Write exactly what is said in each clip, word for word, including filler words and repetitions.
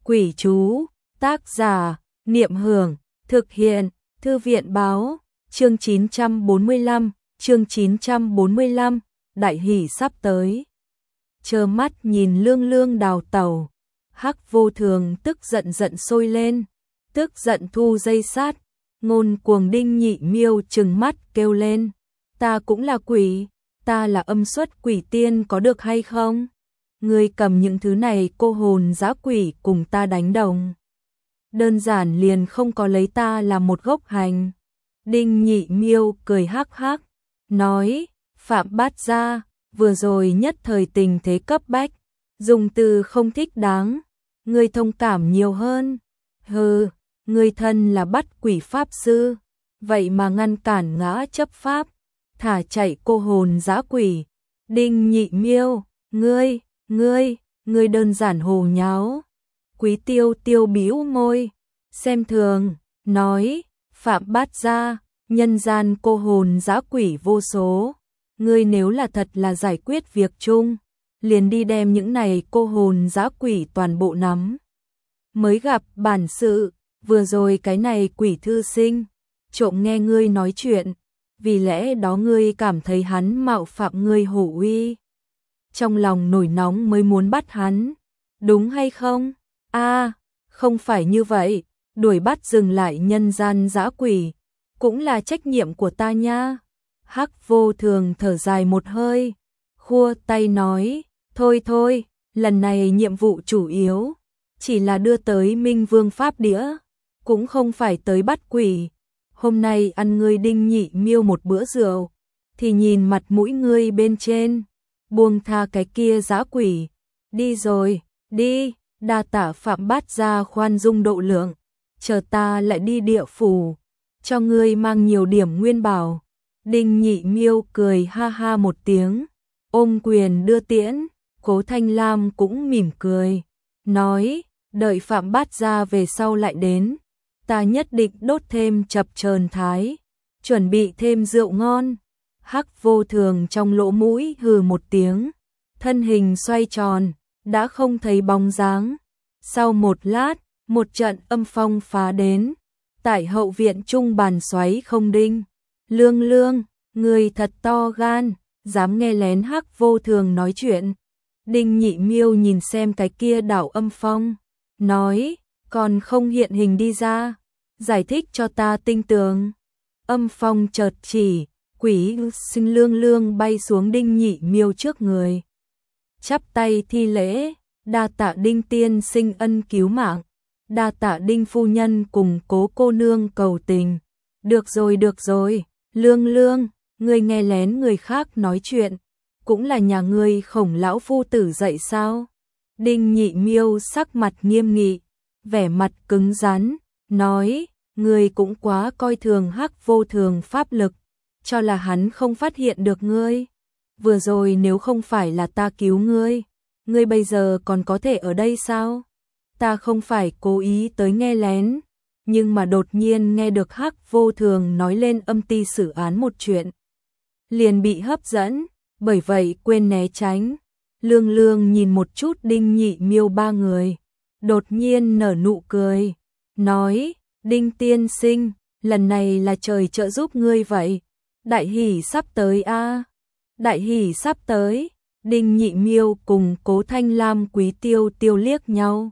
Quỷ chú, tác giả, Niệm Hưởng, thực hiện, Thư viện báo, chương chín trăm bốn mươi lăm, chương chín trăm bốn mươi lăm, đại hỷ sắp tới. Trơ mắt nhìn Lương Lương đào tẩu, Hắc Vô Thường tức giận giận sôi lên, tức giận thu dây sát, ngôn cuồng Đinh Nhị Miêu trừng mắt kêu lên, ta cũng là quỷ, ta là âm xuất quỷ tiên có được hay không? Ngươi cầm những thứ này cô hồn dã quỷ cùng ta đánh đồng. Đơn giản liền không có lấy ta là một gốc hành. Đinh Nhị Miêu cười hắc hắc, nói, Phạm Bát Gia, vừa rồi nhất thời tình thế cấp bách, dùng từ không thích đáng, ngươi thông cảm nhiều hơn. Hừ, ngươi thân là bắt quỷ pháp sư, vậy mà ngăn cản ngã chấp pháp, thả chạy cô hồn dã quỷ. Đinh Nhị Miêu, ngươi, ngươi, ngươi đơn giản hồ nháo. Quý Tiêu Tiêu bĩu môi, xem thường, nói, Phạm Bát Gia, nhân gian cô hồn dã quỷ vô số, ngươi nếu là thật là giải quyết việc chung, liền đi đem những này cô hồn dã quỷ toàn bộ nắm. Mới gặp bản sự, vừa rồi cái này quỷ thư sinh, trộm nghe ngươi nói chuyện, vì lẽ đó ngươi cảm thấy hắn mạo phạm ngươi hổ uy. Trong lòng nổi nóng mới muốn bắt hắn, đúng hay không? A, à, không phải như vậy, đuổi bắt dừng lại nhân gian dã quỷ, cũng là trách nhiệm của ta nha. Hắc Vô Thường thở dài một hơi, khua tay nói, thôi thôi, lần này nhiệm vụ chủ yếu, chỉ là đưa tới Minh Vương Pháp Đĩa, cũng không phải tới bắt quỷ. Hôm nay ăn ngươi Đinh Nhị Miêu một bữa rượu, thì nhìn mặt mũi ngươi bên trên, buông tha cái kia dã quỷ, đi rồi, đi. Đa tạ Phạm Bát Gia khoan dung độ lượng, chờ ta lại đi địa phủ, cho ngươi mang nhiều điểm nguyên bảo. Đinh Nhị Miêu cười ha ha một tiếng, ôm quyền đưa tiễn. Cố Thanh Lam cũng mỉm cười, nói, đợi Phạm Bát Gia về sau lại đến, ta nhất định đốt thêm chập chờn thái, chuẩn bị thêm rượu ngon. Hắc Vô Thường trong lỗ mũi hừ một tiếng, thân hình xoay tròn, đã không thấy bóng dáng. Sau một lát, một trận âm phong phá đến, tại hậu viện trung bàn xoáy không đinh. Lương Lương, người thật to gan, dám nghe lén Hắc Vô Thường nói chuyện. Đinh Nhị Miêu nhìn xem cái kia đảo âm phong, nói, còn không hiện hình đi ra, giải thích cho ta tinh tường. Âm phong chợt chỉ, quỷ sinh Lương Lương bay xuống Đinh Nhị Miêu trước người, chắp tay thi lễ, đa tạ Đinh tiên sinh ân cứu mạng, đa tạ Đinh phu nhân cùng Cố cô nương cầu tình. Được rồi được rồi, Lương Lương, ngươi nghe lén người khác nói chuyện, cũng là nhà ngươi Khổng lão phu tử dạy sao? Đinh Nhị Miêu sắc mặt nghiêm nghị, vẻ mặt cứng rắn, nói, ngươi cũng quá coi thường Hắc Vô Thường pháp lực, cho là hắn không phát hiện được ngươi. Vừa rồi nếu không phải là ta cứu ngươi, ngươi bây giờ còn có thể ở đây sao? Ta không phải cố ý tới nghe lén, nhưng mà đột nhiên nghe được Hắc Vô Thường nói lên âm ty xử án một chuyện, liền bị hấp dẫn, bởi vậy quên né tránh. Lương Lương nhìn một chút Đinh Nhị Miêu ba người, đột nhiên nở nụ cười, nói, Đinh tiên sinh, lần này là trời trợ giúp ngươi vậy, đại hỷ sắp tới a. À? Đại hỷ sắp tới. Đinh Nhị Miêu cùng Cố Thanh Lam Quý Tiêu Tiêu liếc nhau,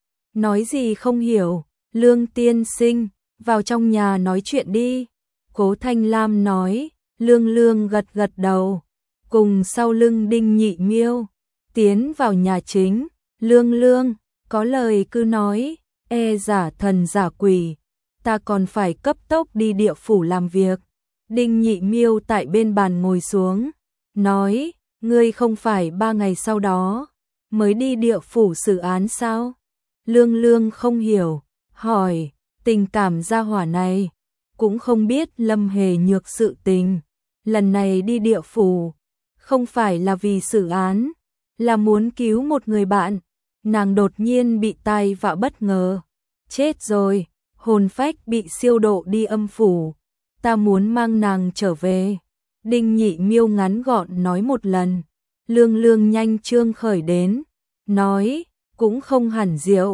nói gì không hiểu. Lương tiên sinh, vào trong nhà nói chuyện đi. Cố Thanh Lam nói. Lương Lương gật gật đầu, cùng sau lưng Đinh Nhị Miêu tiến vào nhà chính. Lương Lương, có lời cứ nói, e giả thần giả quỷ, ta còn phải cấp tốc đi địa phủ làm việc. Đinh Nhị Miêu tại bên bàn ngồi xuống, nói, ngươi không phải ba ngày sau đó mới đi địa phủ xử án sao? Lương Lương không hiểu, hỏi, tình cảm gia hỏa này, cũng không biết Lâm Hề Nhược sự tình, lần này đi địa phủ, không phải là vì xử án, là muốn cứu một người bạn, nàng đột nhiên bị tai vạ bất ngờ, chết rồi, hồn phách bị siêu độ đi âm phủ, ta muốn mang nàng trở về. Đinh Nhị Miêu ngắn gọn nói một lần. Lương Lương nhanh trương khởi đến, nói, cũng không hẳn rượu,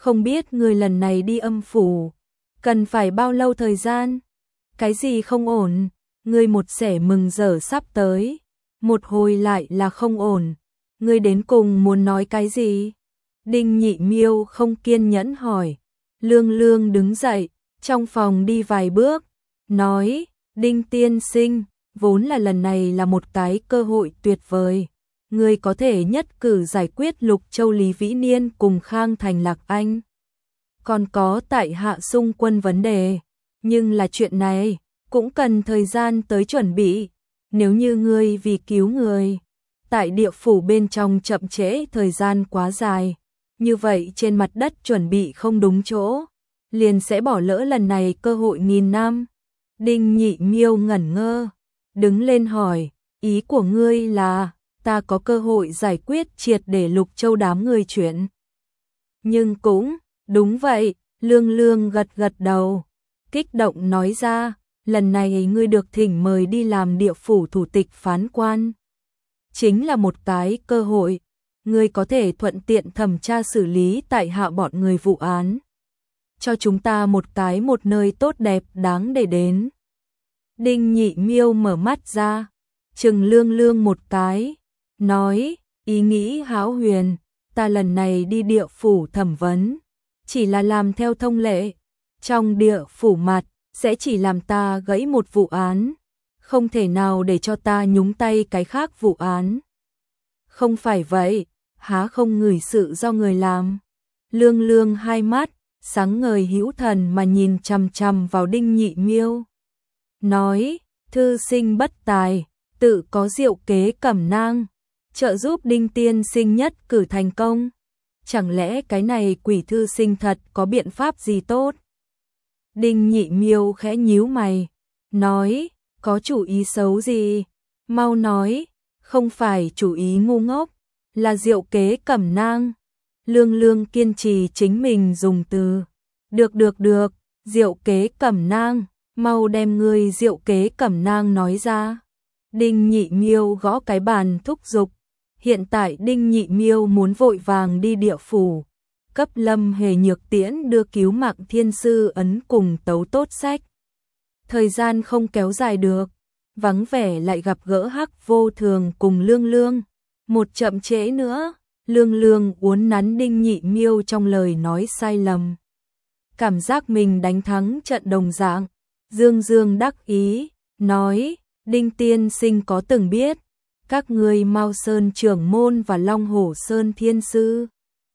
không biết người lần này đi âm phủ, cần phải bao lâu thời gian? Cái gì không ổn? Ngươi một sẻ mừng rỡ sắp tới, một hồi lại là không ổn. Ngươi đến cùng muốn nói cái gì? Đinh Nhị Miêu không kiên nhẫn hỏi. Lương Lương đứng dậy, trong phòng đi vài bước, nói, Đinh tiên sinh, vốn là lần này là một cái cơ hội tuyệt vời. Ngươi có thể nhất cử giải quyết Lục Châu Lý Vĩ Niên cùng Khang Thành Lạc Anh. Còn có tại hạ xung quân vấn đề, nhưng là chuyện này cũng cần thời gian tới chuẩn bị. Nếu như ngươi vì cứu người, tại địa phủ bên trong chậm trễ thời gian quá dài, như vậy trên mặt đất chuẩn bị không đúng chỗ, liền sẽ bỏ lỡ lần này cơ hội nghìn năm. Đinh Nhị Miêu ngẩn ngơ, đứng lên hỏi, ý của ngươi là ta có cơ hội giải quyết triệt để Lục Châu đám người chuyện. Nhưng cũng, đúng vậy, Lương Lương gật gật đầu, kích động nói ra, lần này ngươi được thỉnh mời đi làm địa phủ thủ tịch phán quan. Chính là một cái cơ hội, ngươi có thể thuận tiện thẩm tra xử lý tại hạ bọn người vụ án. Cho chúng ta một cái một nơi tốt đẹp đáng để đến. Đinh Nhị Miêu mở mắt ra, chừng Lương Lương một cái, nói, ý nghĩ hão huyền, ta lần này đi địa phủ thẩm vấn, chỉ là làm theo thông lệ, trong địa phủ mặt, sẽ chỉ làm ta gãy một vụ án, không thể nào để cho ta nhúng tay cái khác vụ án. Không phải vậy, há không ngửi sự do người làm. Lương Lương hai mắt, sáng ngời hữu thần mà nhìn chằm chằm vào Đinh Nhị Miêu. Nói, thư sinh bất tài, tự có diệu kế cẩm nang, trợ giúp Đinh tiên sinh nhất cử thành công. Chẳng lẽ cái này quỷ thư sinh thật có biện pháp gì tốt? Đinh Nhị Miêu khẽ nhíu mày, nói, có chủ ý xấu gì? Mau nói, không phải chủ ý ngu ngốc, là diệu kế cẩm nang. Lương Lương kiên trì chính mình dùng từ. Được được được, diệu kế cẩm nang, mau đem ngươi diệu kế cẩm nang nói ra. Đinh Nhị Miêu gõ cái bàn thúc giục. Hiện tại Đinh Nhị Miêu muốn vội vàng đi địa phủ, cấp Lâm Hề Nhược tiễn đưa cứu mạng thiên sư ấn cùng tấu tốt sách. Thời gian không kéo dài được, vắng vẻ lại gặp gỡ Hắc Vô Thường cùng Lương Lương. Một chậm trễ nữa, Lương Lương uốn nắn Đinh Nhị Miêu trong lời nói sai lầm. Cảm giác mình đánh thắng trận đồng dạng, dương dương đắc ý, nói, Đinh tiên sinh có từng biết, các ngươi Mao Sơn trưởng môn và Long Hổ Sơn thiên sư,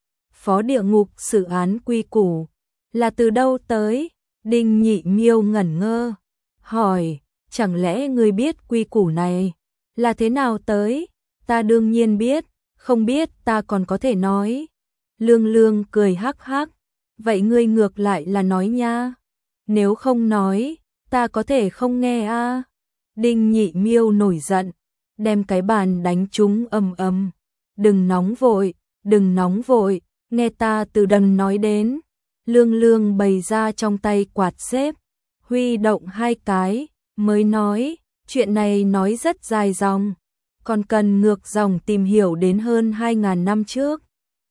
phó địa ngục xử án quy củ, là từ đâu tới? Đinh Nhị Miêu ngẩn ngơ, hỏi, chẳng lẽ ngươi biết quy củ này là thế nào tới? Ta đương nhiên biết, không biết ta còn có thể nói. Lương Lương cười hắc hắc, vậy ngươi ngược lại là nói nha. Nếu không nói, ta có thể không nghe a. À. Đinh Nhị Miêu nổi giận, đem cái bàn đánh trúng ầm ầm. Đừng nóng vội, đừng nóng vội, nghe ta từ đằng nói đến. Lương Lương bày ra trong tay quạt xếp, huy động hai cái, mới nói, chuyện này nói rất dài dòng, còn cần ngược dòng tìm hiểu đến hơn hai ngàn năm trước.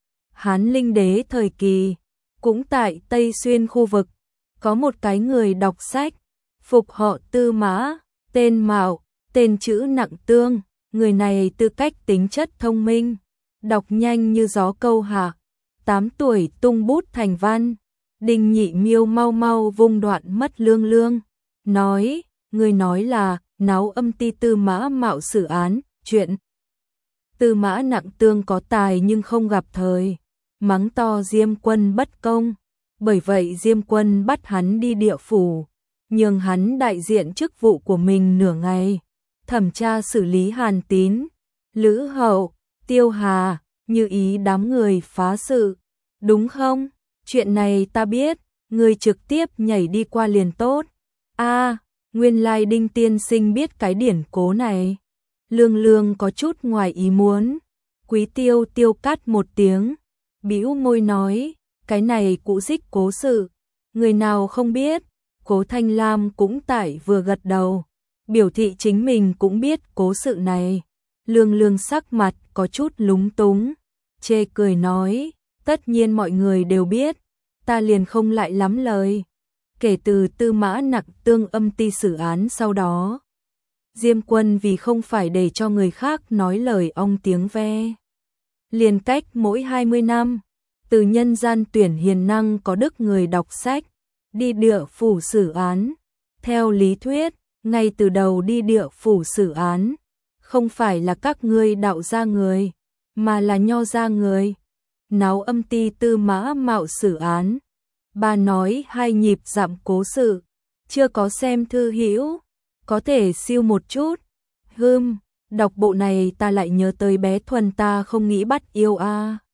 Hán Linh Đế thời kỳ, cũng tại Tây Xuyên khu vực, có một cái người đọc sách, phục họ Tư Mã, tên Mạo, tên chữ Nặng Tương, người này tư cách tính chất thông minh, đọc nhanh như gió câu hạ, tám tuổi tung bút thành văn. Đinh Nhị Miêu mau mau vung đoạn mất Lương Lương, nói, người nói là náo âm ti Tư Mã Mạo xử án, chuyện Tư Mã Nặng Tương có tài nhưng không gặp thời, mắng to Diêm Quân bất công, bởi vậy Diêm Quân bắt hắn đi địa phủ, nhường hắn đại diện chức vụ của mình nửa ngày, thẩm tra xử lý Hàn Tín, Lữ Hậu, Tiêu Hà, như ý đám người phá sự, đúng không? Chuyện này ta biết, người trực tiếp nhảy đi qua liền tốt. A, à, nguyên lai Đinh tiên sinh biết cái điển cố này. Lương Lương có chút ngoài ý muốn. Quý Tiêu Tiêu cắt một tiếng, bĩu môi nói, cái này cũ dích cố sự, người nào không biết. Cố Thanh Lam cũng tại vừa gật đầu, biểu thị chính mình cũng biết cố sự này. Lương Lương sắc mặt có chút lúng túng, chê cười nói, tất nhiên mọi người đều biết, ta liền không lại lắm lời. Kể từ Tư Mã Nặc tương âm ti xử án sau đó, Diêm Quân vì không phải để cho người khác nói lời ong tiếng ve, liền cách mỗi hai mươi năm, từ nhân gian tuyển hiền năng có đức người đọc sách, đi địa phủ xử án. Theo lý thuyết, ngay từ đầu đi địa phủ xử án, không phải là các ngươi đạo gia người, mà là nho gia người. Náo âm ti Tư Mã Mạo xử án. Bà nói hai nhịp dặm cố sự, chưa có xem thư hữu, có thể siêu một chút. Hừm, đọc bộ này ta lại nhớ tới bé Thuần ta không nghĩ bắt yêu a. À.